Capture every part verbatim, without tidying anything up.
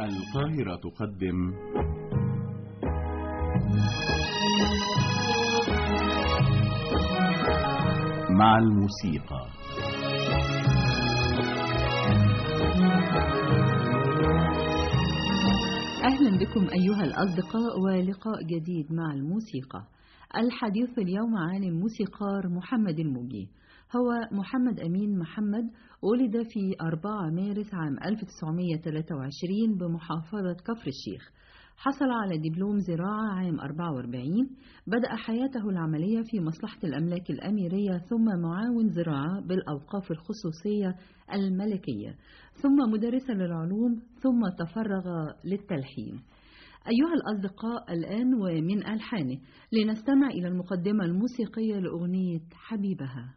القاهرة تقدم مع الموسيقى. أهلا بكم أيها الأصدقاء ولقاء جديد مع الموسيقى. الحديث اليوم عن الموسيقار محمد الموجي. هو محمد أمين محمد، ولد في أربعة مارس عام ألف وتسعمائة وثلاثة وعشرين بمحافظة كفر الشيخ. حصل على دبلوم زراعة عام أربعة وأربعين. بدأ حياته العملية في مصلحة الأملاك الأميرية، ثم معاون زراعة بالأوقاف الخصوصية الملكية، ثم مدرسا للعلوم، ثم تفرغ للتلحين. أيها الأصدقاء، الآن ومن ألحانه لنستمع إلى المقدمة الموسيقية لأغنية حبيبها.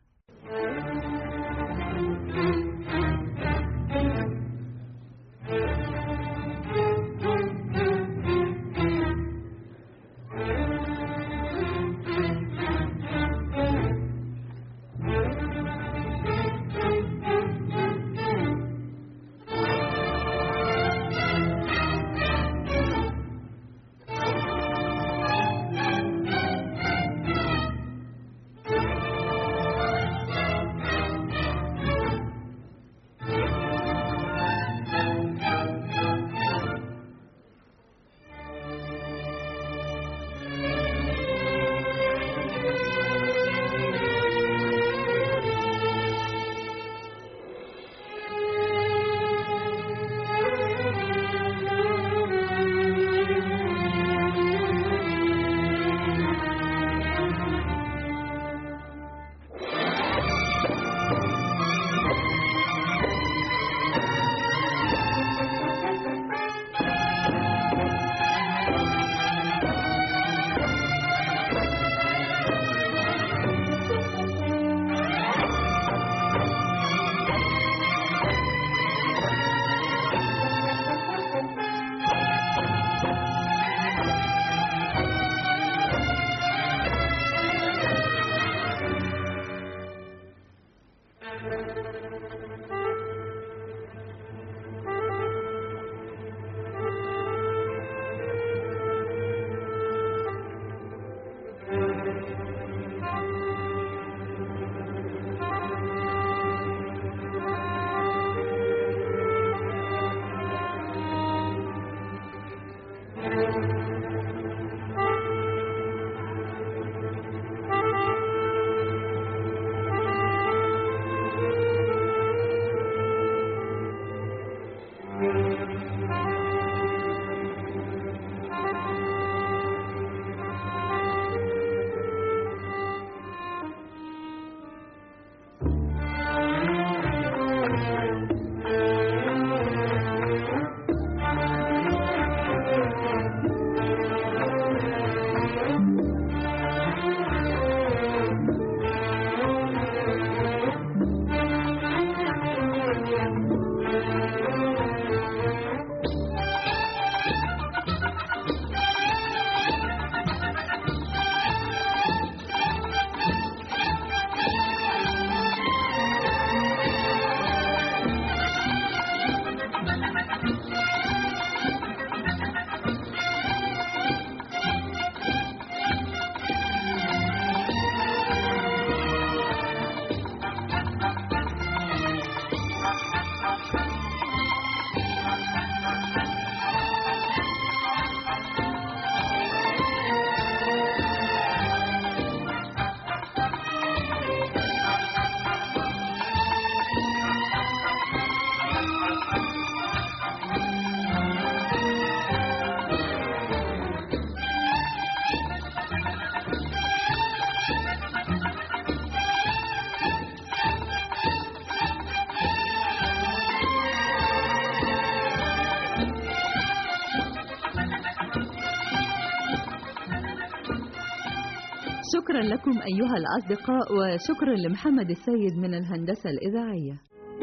شكرا لكم أيها الأصدقاء، وشكرا لمحمد السيد من الهندسة الإذاعية.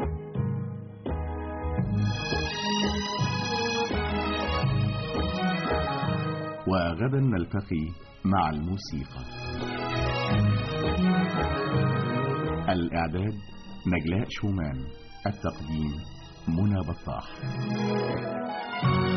وغدا نلتقي مع الموسيقى. الإعداد نجلاء شومان، التقديم منى بطاح.